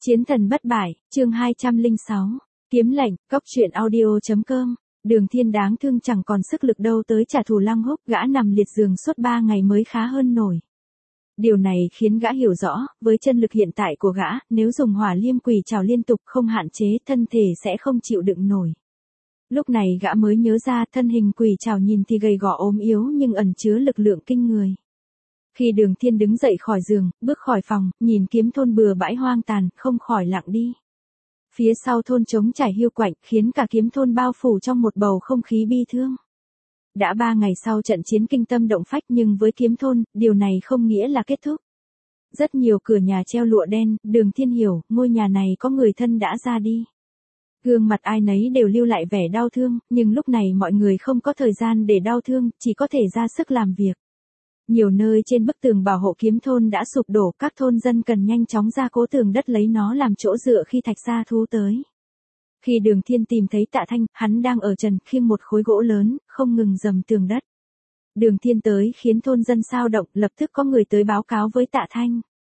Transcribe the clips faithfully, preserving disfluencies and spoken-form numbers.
Chiến thần bất bại, chương hai trăm lẻ sáu. Kiếm lệnh, cốc truyện audio.com. Đường Thiên đáng thương chẳng còn sức lực đâu tới trả thù Lăng Húc, gã nằm liệt giường suốt ba ngày mới khá hơn nổi. Điều này khiến gã hiểu rõ, với chân lực hiện tại của gã, nếu dùng hỏa liêm quỷ trảo liên tục không hạn chế, thân thể sẽ không chịu đựng nổi. Lúc này gã mới nhớ ra thân hình quỷ trảo nhìn thì gầy gò ốm yếu nhưng ẩn chứa lực lượng kinh người. Khi Đường Thiên đứng dậy khỏi giường, bước khỏi phòng, nhìn kiếm thôn bừa bãi hoang tàn, không khỏi lặng đi. Phía sau thôn trống trải hiu quạnh, khiến cả kiếm thôn bao phủ trong một bầu không khí bi thương. Đã ba ngày sau trận chiến kinh tâm động phách nhưng với kiếm thôn, điều này không nghĩa là kết thúc. Rất nhiều cửa nhà treo lụa đen, Đường Thiên hiểu, ngôi nhà này có người thân đã ra đi. Gương mặt ai nấy đều lưu lại vẻ đau thương, nhưng lúc này mọi người không có thời gian để đau thương, chỉ có thể ra sức làm việc. Nhiều nơi trên bức tường bảo hộ kiếm thôn đã sụp đổ, các thôn dân cần nhanh chóng ra cố tường đất lấy nó làm chỗ dựa khi thạch gia thú tới. Khi Đường Thiên tìm thấy Tạ Thanh, hắn đang ở trần khiêng một khối gỗ lớn, không ngừng dầm tường đất. Đường Thiên tới khiến thôn dân xao động, lập tức có người tới báo cáo với Tạ Thanh.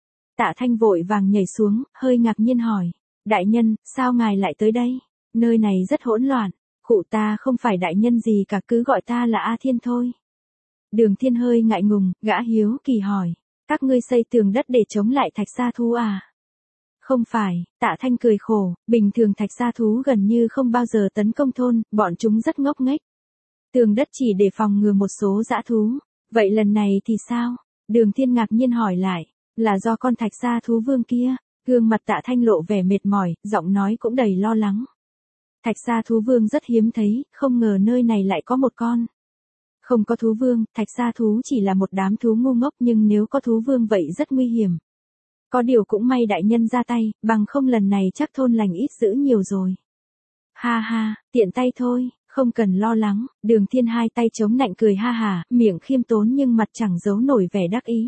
Tạ Thanh vội vàng nhảy xuống, hơi ngạc nhiên hỏi: "Đại nhân, sao ngài lại tới đây? Nơi này rất hỗn loạn." "Cụ ta không phải đại nhân gì cả, cứ gọi ta là A Thiên thôi." Đường Thiên hơi ngại ngùng, gã hiếu kỳ hỏi: "Các ngươi xây tường đất để chống lại thạch sa thú à?" "Không phải." Tạ Thanh cười khổ, bình thường thạch sa thú gần như không bao giờ tấn công thôn, bọn chúng rất ngốc nghếch. Tường đất chỉ để phòng ngừa một số dã thú. "Vậy lần này thì sao?" Đường Thiên ngạc nhiên hỏi lại. "Là do con thạch sa thú vương kia." Gương mặt Tạ Thanh lộ vẻ mệt mỏi, giọng nói cũng đầy lo lắng. "Thạch sa thú vương rất hiếm thấy, không ngờ nơi này lại có một con." "Không có thú vương, thạch sa thú chỉ là một đám thú ngu ngốc, nhưng nếu có thú vương vậy rất nguy hiểm. Có điều cũng may đại nhân ra tay, bằng không lần này chắc thôn lành ít dữ nhiều rồi." "Ha ha, tiện tay thôi, không cần lo lắng." Đường Thiên hai tay chống nạnh cười ha hả, miệng khiêm tốn nhưng mặt chẳng giấu nổi vẻ đắc ý.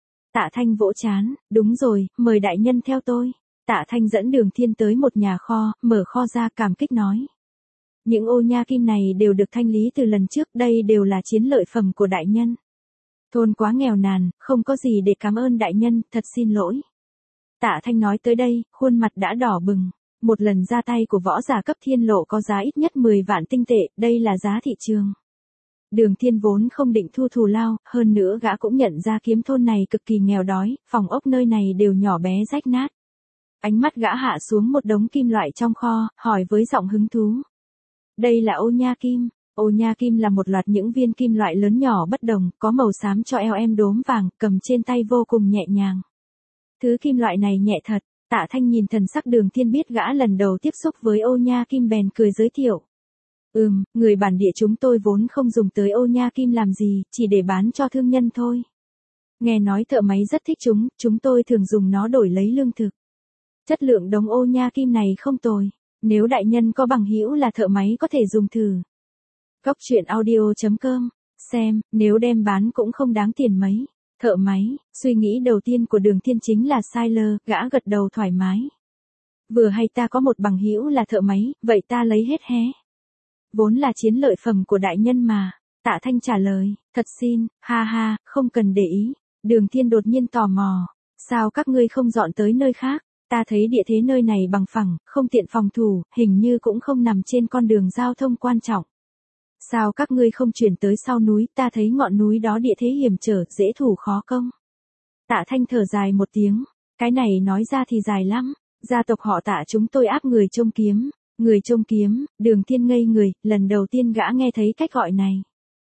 Tạ Thanh vỗ trán: "Đúng rồi, mời đại nhân theo tôi." Tạ Thanh dẫn Đường Thiên tới một nhà kho, mở kho ra cảm kích nói: "Những ô nha kim này đều được thanh lý từ lần trước, đây đều là chiến lợi phẩm của đại nhân. Thôn quá nghèo nàn, không có gì để cảm ơn đại nhân, thật xin lỗi." Tạ Thanh nói tới đây, khuôn mặt đã đỏ bừng. Một lần ra tay của võ giả cấp thiên lộ có giá ít nhất mười vạn tinh tệ, đây là giá thị trường. Đường Thiên vốn không định thu thù lao, hơn nữa gã cũng nhận ra kiếm thôn này cực kỳ nghèo đói, phòng ốc nơi này đều nhỏ bé rách nát. Ánh mắt gã hạ xuống một đống kim loại trong kho, hỏi với giọng hứng thú: "Đây là ô nha kim." Ô nha kim là một loạt những viên kim loại lớn nhỏ bất đồng, có màu xám cho eo em đốm vàng, cầm trên tay vô cùng nhẹ nhàng. Thứ kim loại này nhẹ thật. Tạ Thanh nhìn thần sắc Đường Thiên biết gã lần đầu tiếp xúc với ô nha kim bèn cười giới thiệu: "Ừm, người bản địa chúng tôi vốn không dùng tới ô nha kim làm gì, chỉ để bán cho thương nhân thôi. Nghe nói thợ máy rất thích chúng, chúng tôi thường dùng nó đổi lấy lương thực. Chất lượng đống ô nha kim này không tồi. Nếu đại nhân có bằng hữu là thợ máy có thể dùng thử." Cốc truyện audio.com. Xem, nếu đem bán cũng không đáng tiền mấy. Thợ máy, suy nghĩ đầu tiên của Đường Thiên chính là sai lơ, gã gật đầu thoải mái. "Vừa hay ta có một bằng hữu là thợ máy, vậy ta lấy hết hé." "Vốn là chiến lợi phẩm của đại nhân mà." Tạ Thanh trả lời. "Thật xin." "Ha ha, không cần để ý." Đường Thiên đột nhiên tò mò: "Sao các ngươi không dọn tới nơi khác? Ta thấy địa thế nơi này bằng phẳng, không tiện phòng thủ, hình như cũng không nằm trên con đường giao thông quan trọng. Sao các ngươi không chuyển tới sau núi, ta thấy ngọn núi đó địa thế hiểm trở, dễ thủ khó công." Tạ Thanh thở dài một tiếng. "Cái này nói ra thì dài lắm. Gia tộc họ Tạ chúng tôi áp người trông kiếm." "Người trông kiếm?" Đường Thiên ngây người, lần đầu tiên gã nghe thấy cách gọi này.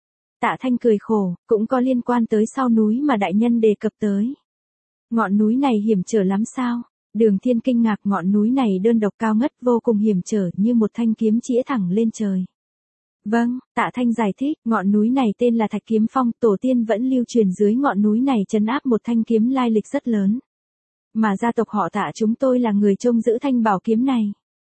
Tạ Thanh cười khổ: "Cũng có liên quan tới sau núi mà đại nhân đề cập tới. Ngọn núi này hiểm trở lắm sao?" Đường Thiên kinh ngạc, ngọn núi này đơn độc cao ngất, vô cùng hiểm trở, như một thanh kiếm chĩa thẳng lên trời. "Vâng." Tạ Thanh giải thích, "Ngọn núi này tên là Thạch Kiếm Phong, tổ tiên vẫn lưu truyền dưới ngọn núi này trấn áp một thanh kiếm lai lịch rất lớn. Mà gia tộc họ Tạ chúng tôi là người trông giữ thanh bảo kiếm này.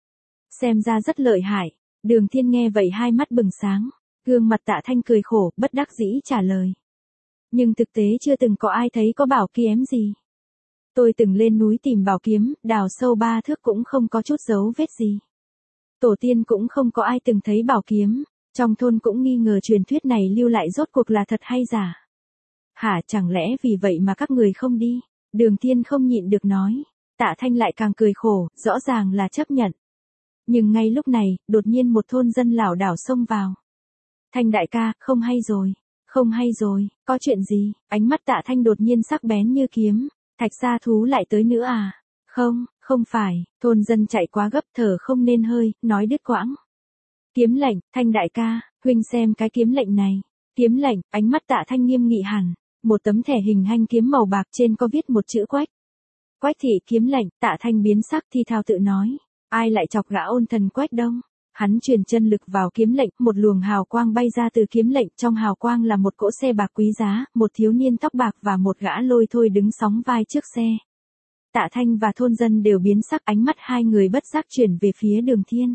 Xem ra rất lợi hại." Đường Thiên nghe vậy hai mắt bừng sáng. Gương mặt Tạ Thanh cười khổ, bất đắc dĩ trả lời: "Nhưng thực tế chưa từng có ai thấy có bảo kiếm gì. Tôi từng lên núi tìm bảo kiếm, đào sâu ba thước cũng không có chút dấu vết gì. Tổ tiên cũng không có ai từng thấy bảo kiếm. Trong thôn cũng nghi ngờ truyền thuyết này lưu lại rốt cuộc là thật hay giả." "Hả, chẳng lẽ vì vậy mà các người không đi?" Đường Thiên không nhịn được nói. Tạ Thanh lại càng cười khổ, rõ ràng là chấp nhận. Nhưng ngay lúc này, đột nhiên một thôn dân lảo đảo xông vào. Thanh đại ca, không hay rồi, không hay rồi, có chuyện gì? Ánh mắt Tạ Thanh đột nhiên sắc bén như kiếm. Thạch gia thú lại tới nữa à? Không, không phải, thôn dân chạy quá gấp thở không nên hơi, nói đứt quãng. Kiếm lệnh, Thanh đại ca, huynh xem cái kiếm lệnh này. Kiếm lệnh, ánh mắt Tạ Thanh nghiêm nghị hẳn. Một tấm thẻ hình hanh kiếm màu bạc trên có viết một chữ Quách. Quách thị kiếm lệnh, Tạ Thanh biến sắc thi thao tự nói. Ai lại chọc gã ôn thần Quách Đông? Hắn truyền chân lực vào kiếm lệnh, một luồng hào quang bay ra từ kiếm lệnh, trong hào quang là một cỗ xe bạc quý giá, một thiếu niên tóc bạc và một gã lôi thôi đứng sóng vai trước xe. Tạ Thanh và thôn dân đều biến sắc, ánh mắt hai người bất giác chuyển về phía Đường Thiên.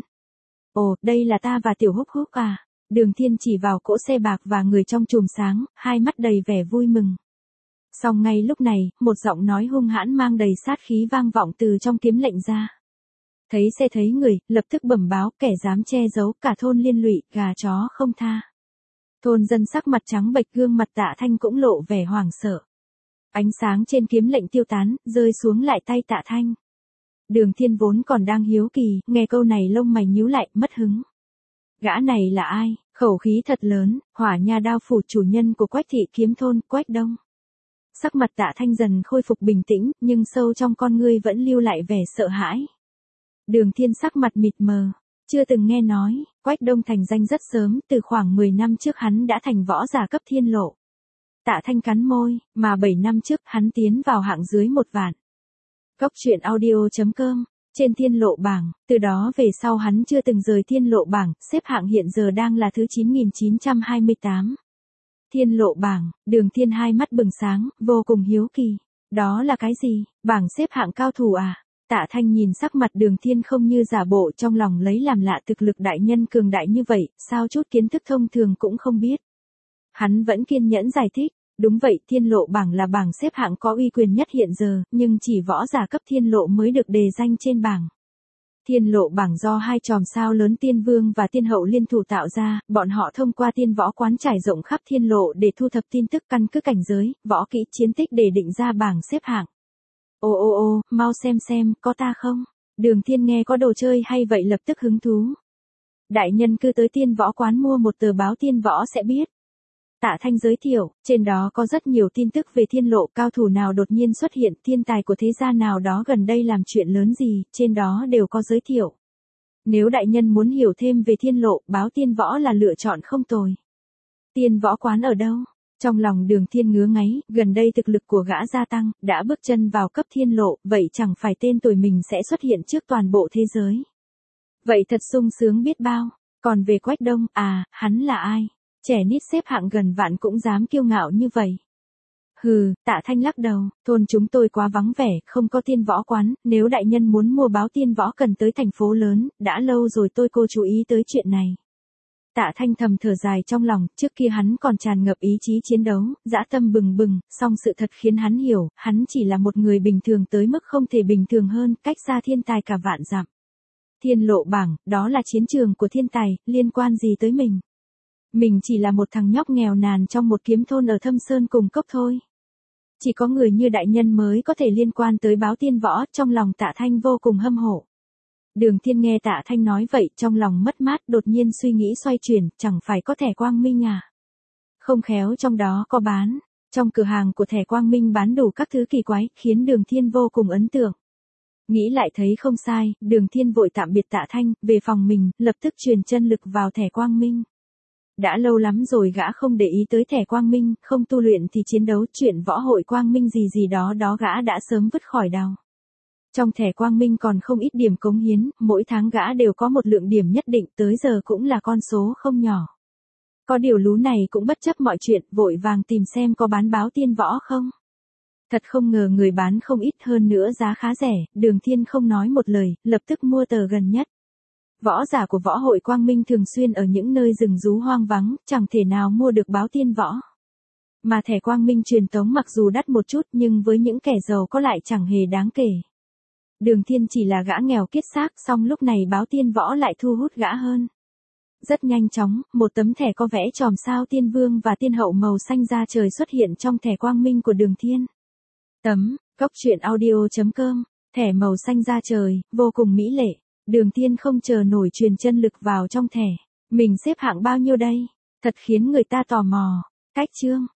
Ồ, đây là ta và Tiểu Húc Húc à? Đường Thiên chỉ vào cỗ xe bạc và người trong chùm sáng, hai mắt đầy vẻ vui mừng. Song ngay lúc này, một giọng nói hung hãn mang đầy sát khí vang vọng từ trong kiếm lệnh ra. Thấy xe thấy người, lập tức bẩm báo, kẻ dám che giấu, cả thôn liên lụy, gà chó không tha. Thôn dân sắc mặt trắng bệch, gương mặt Tạ Thanh cũng lộ vẻ hoảng sợ. Ánh sáng trên kiếm lệnh tiêu tán, rơi xuống lại tay Tạ Thanh. Đường Thiên vốn còn đang hiếu kỳ, nghe câu này lông mày nhíu lại, mất hứng. Gã này là ai? Khẩu khí thật lớn, Hỏa Nha Đao phủ chủ nhân của Quách thị kiếm thôn, Quách Đông. Sắc mặt Tạ Thanh dần khôi phục bình tĩnh, nhưng sâu trong con ngươi vẫn lưu lại vẻ sợ hãi. Đường Thiên sắc mặt mịt mờ, chưa từng nghe nói, Quách Đông thành danh rất sớm, từ khoảng mười năm trước hắn đã thành võ giả cấp thiên lộ. Tạ Thanh cắn môi, mà bảy năm trước hắn tiến vào hạng dưới một vạn. Cốc truyện audio chấm com, trên thiên lộ bảng, từ đó về sau hắn chưa từng rời thiên lộ bảng, xếp hạng hiện giờ đang là thứ chín nghìn chín trăm hai mươi tám. Thiên lộ bảng, Đường Thiên hai mắt bừng sáng, vô cùng hiếu kỳ. Đó là cái gì? Bảng xếp hạng cao thủ à? Tạ Thanh nhìn sắc mặt Đường Thiên không như giả bộ, trong lòng lấy làm lạ, thực lực đại nhân cường đại như vậy, sao chút kiến thức thông thường cũng không biết. Hắn vẫn kiên nhẫn giải thích, đúng vậy, thiên lộ bảng là bảng xếp hạng có uy quyền nhất hiện giờ, nhưng chỉ võ giả cấp thiên lộ mới được đề danh trên bảng. Thiên lộ bảng do hai chòm sao lớn Tiên Vương và Tiên Hậu liên thủ tạo ra, bọn họ thông qua tiên võ quán trải rộng khắp thiên lộ để thu thập tin tức căn cứ cảnh giới, võ kỹ chiến tích để định ra bảng xếp hạng. Ô ô ô, mau xem xem, có ta không? Đường Thiên nghe có đồ chơi hay vậy lập tức hứng thú. Đại nhân cứ tới tiên võ quán mua một tờ báo tiên võ sẽ biết. Tạ Thanh giới thiệu, trên đó có rất nhiều tin tức về thiên lộ, cao thủ nào đột nhiên xuất hiện, thiên tài của thế gia nào đó gần đây làm chuyện lớn gì, trên đó đều có giới thiệu. Nếu đại nhân muốn hiểu thêm về thiên lộ, báo tiên võ là lựa chọn không tồi. Tiên võ quán ở đâu? Trong lòng Đường Thiên ngứa ngáy, gần đây thực lực của gã gia tăng, đã bước chân vào cấp thiên lộ, vậy chẳng phải tên tuổi mình sẽ xuất hiện trước toàn bộ thế giới. Vậy thật sung sướng biết bao. Còn về Quách Đông, à, hắn là ai? Trẻ nít xếp hạng gần vạn cũng dám kiêu ngạo như vậy. Hừ, Tạ Thanh lắc đầu, thôn chúng tôi quá vắng vẻ, không có tiên võ quán, nếu đại nhân muốn mua báo tiên võ cần tới thành phố lớn, đã lâu rồi tôi cô chú ý tới chuyện này. Tạ Thanh thầm thở dài trong lòng, trước kia hắn còn tràn ngập ý chí chiến đấu, dã tâm bừng bừng, song sự thật khiến hắn hiểu, hắn chỉ là một người bình thường tới mức không thể bình thường hơn, cách xa thiên tài cả vạn dặm. Thiên lộ bảng, đó là chiến trường của thiên tài, liên quan gì tới mình? Mình chỉ là một thằng nhóc nghèo nàn trong một kiếm thôn ở Thâm Sơn cùng cốc thôi. Chỉ có người như đại nhân mới có thể liên quan tới báo tiên võ, trong lòng Tạ Thanh vô cùng hâm mộ. Đường Thiên nghe Tạ Thanh nói vậy, trong lòng mất mát, đột nhiên suy nghĩ xoay chuyển, chẳng phải có thẻ quang minh à? Không khéo trong đó có bán, trong cửa hàng của thẻ quang minh bán đủ các thứ kỳ quái, khiến Đường Thiên vô cùng ấn tượng. Nghĩ lại thấy không sai, Đường Thiên vội tạm biệt Tạ Thanh, về phòng mình, lập tức truyền chân lực vào thẻ quang minh. Đã lâu lắm rồi gã không để ý tới thẻ quang minh, không tu luyện thì chiến đấu, chuyện võ hội quang minh gì gì đó đó gã đã sớm vứt khỏi đầu. Trong thẻ quang minh còn không ít điểm cống hiến, mỗi tháng gã đều có một lượng điểm nhất định, tới giờ cũng là con số không nhỏ. Có điều lú này cũng bất chấp mọi chuyện, vội vàng tìm xem có bán báo tiên võ không. Thật không ngờ người bán không ít, hơn nữa giá khá rẻ, Đường Thiên không nói một lời, lập tức mua tờ gần nhất. Võ giả của võ hội quang minh thường xuyên ở những nơi rừng rú hoang vắng, chẳng thể nào mua được báo tiên võ. Mà thẻ quang minh truyền tống mặc dù đắt một chút nhưng với những kẻ giàu có lại chẳng hề đáng kể. Đường Thiên chỉ là gã nghèo kiết xác, song lúc này báo tiên võ lại thu hút gã hơn. Rất nhanh chóng, một tấm thẻ có vẽ chòm sao Tiên Vương và Tiên Hậu màu xanh da trời xuất hiện trong thẻ quang minh của Đường Thiên. Tấm, cốc truyện audio chấm com Thẻ màu xanh da trời, vô cùng mỹ lệ. Đường Thiên không chờ nổi truyền chân lực vào trong thẻ. Mình xếp hạng bao nhiêu đây? Thật khiến người ta tò mò. Cách chương.